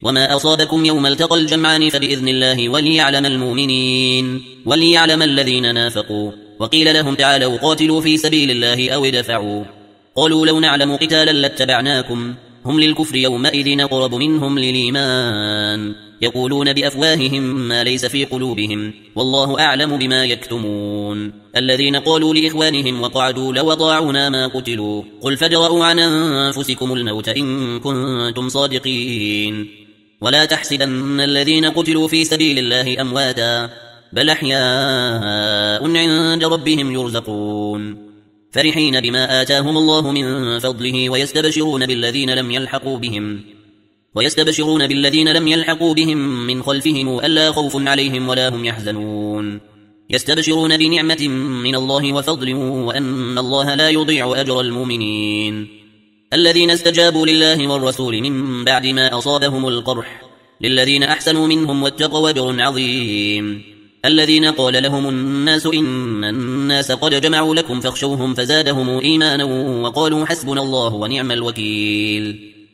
وما أصابكم يوم التقى الجمعان فبإذن الله وليعلم المؤمنين وليعلم الذين نافقوا. وقيل لهم تعالوا قاتلوا في سبيل الله أو ادفعوا. قالوا لو نعلم قتالا لاتبعناكم هم للكفر يومئذ أقرب منهم للإيمان يقولون بأفواههم ما ليس في قلوبهم والله أعلم بما يكتمون. الذين قالوا لإخوانهم وقعدوا لو أطاعونا ما قتلوا قل فادرءوا عن أنفسكم الموت إن كنتم صادقين ولا تحسبن الذين قتلوا في سبيل الله أمواتا بل أحياء عند ربهم يرزقون فرحين بما آتاهم الله من فضله ويستبشرون بالذين لم يلحقوا بهم من خلفهم ألا خوف عليهم ولا هم يحزنون يستبشرون بنعمة من الله وفضل وأن الله لا يضيع أجر المؤمنين. الذين استجابوا لله والرسول من بعد ما أصابهم القرح للذين أحسنوا منهم واتقوا أجر عظيم. الذين قال لهم الناس إن الناس قد جمعوا لكم فاخشوهم فزادهم إيمانا وقالوا حسبنا الله ونعم الوكيل.